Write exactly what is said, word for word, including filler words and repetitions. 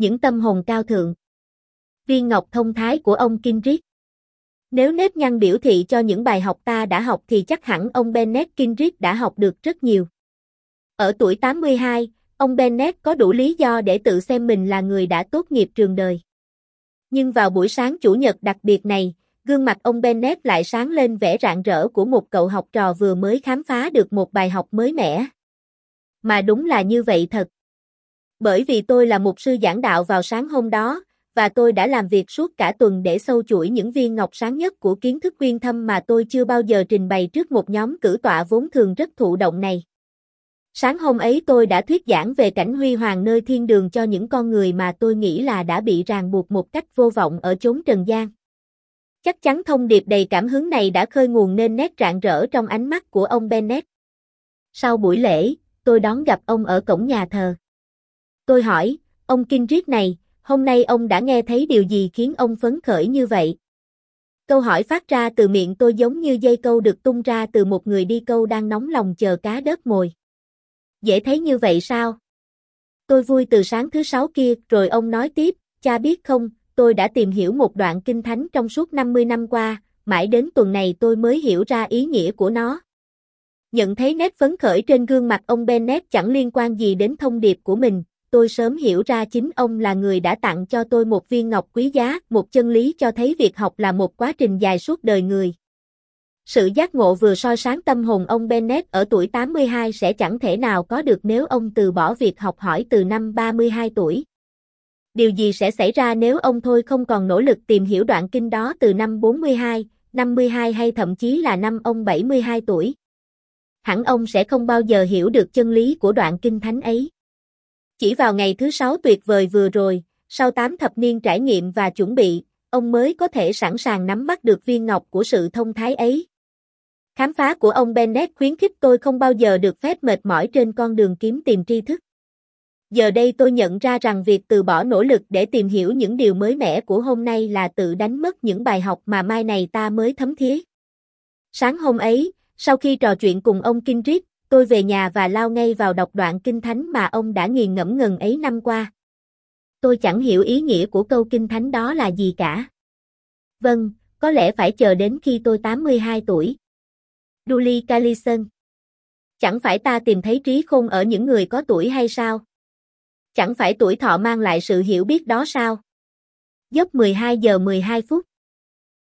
những tâm hồn cao thượng. Viên ngọc thông thái của ông Kindred. Nếu nếp nhăn biểu thị cho những bài học ta đã học thì chắc hẳn ông Bennett Kindred đã học được rất nhiều. Ở tuổi tám mươi hai, ông Bennett có đủ lý do để tự xem mình là người đã tốt nghiệp trường đời. Nhưng vào buổi sáng chủ nhật đặc biệt này, gương mặt ông Bennett lại sáng lên vẻ rạng rỡ của một cậu học trò vừa mới khám phá được một bài học mới mẻ. Mà đúng là như vậy thật. Bởi vì tôi là mục sư giảng đạo vào sáng hôm đó, và tôi đã làm việc suốt cả tuần để sâu chuỗi những viên ngọc sáng nhất của kiến thức uyên thâm mà tôi chưa bao giờ trình bày trước một nhóm cử tọa vốn thường rất thụ động này. Sáng hôm ấy tôi đã thuyết giảng về cảnh huy hoàng nơi thiên đường cho những con người mà tôi nghĩ là đã bị ràng buộc một cách vô vọng ở chốn trần gian. Chắc chắn thông điệp đầy cảm hứng này đã khơi nguồn nên nét rạng rỡ trong ánh mắt của ông Bennett. Sau buổi lễ, tôi đón gặp ông ở cổng nhà thờ. Tôi hỏi, ông Kindred này, hôm nay ông đã nghe thấy điều gì khiến ông phấn khởi như vậy? Câu hỏi phát ra từ miệng tôi giống như dây câu được tung ra từ một người đi câu đang nóng lòng chờ cá đớp mồi. Dễ thấy như vậy sao? Tôi vui từ sáng thứ sáu kia, rồi ông nói tiếp, cha biết không, tôi đã tìm hiểu một đoạn kinh thánh trong suốt năm mươi năm qua, mãi đến tuần này tôi mới hiểu ra ý nghĩa của nó. Nhận thấy nét phấn khởi trên gương mặt ông Bennett chẳng liên quan gì đến thông điệp của mình, tôi sớm hiểu ra chính ông là người đã tặng cho tôi một viên ngọc quý giá, một chân lý cho thấy việc học là một quá trình dài suốt đời người. Sự giác ngộ vừa soi sáng tâm hồn ông Bennett ở tuổi tám mươi hai sẽ chẳng thể nào có được nếu ông từ bỏ việc học hỏi từ năm ba mươi hai tuổi. Điều gì sẽ xảy ra nếu ông thôi không còn nỗ lực tìm hiểu đoạn kinh đó từ năm bốn mươi hai, năm mươi hai hay thậm chí là năm ông bảy mươi hai tuổi? Hẳn ông sẽ không bao giờ hiểu được chân lý của đoạn kinh thánh ấy. Chỉ vào ngày thứ sáu tuyệt vời vừa rồi, sau tám thập niên trải nghiệm và chuẩn bị, ông mới có thể sẵn sàng nắm bắt được viên ngọc của sự thông thái ấy. Khám phá của ông Bennett khuyến khích tôi không bao giờ được phép mệt mỏi trên con đường kiếm tìm tri thức. Giờ đây tôi nhận ra rằng việc từ bỏ nỗ lực để tìm hiểu những điều mới mẻ của hôm nay là tự đánh mất những bài học mà mai này ta mới thấm thía. Sáng hôm ấy, sau khi trò chuyện cùng ông Kindred, tôi về nhà và lao ngay vào đọc đoạn kinh thánh mà ông đã nghiền ngẫm ngần ấy năm qua. Tôi chẳng hiểu ý nghĩa của câu kinh thánh đó là gì cả. Vâng, có lẽ phải chờ đến khi tôi tám mươi hai tuổi. Julie Callison. Chẳng phải ta tìm thấy trí khôn ở những người có tuổi hay sao? Chẳng phải tuổi thọ mang lại sự hiểu biết đó sao? Giấc mười hai giờ mười hai phút.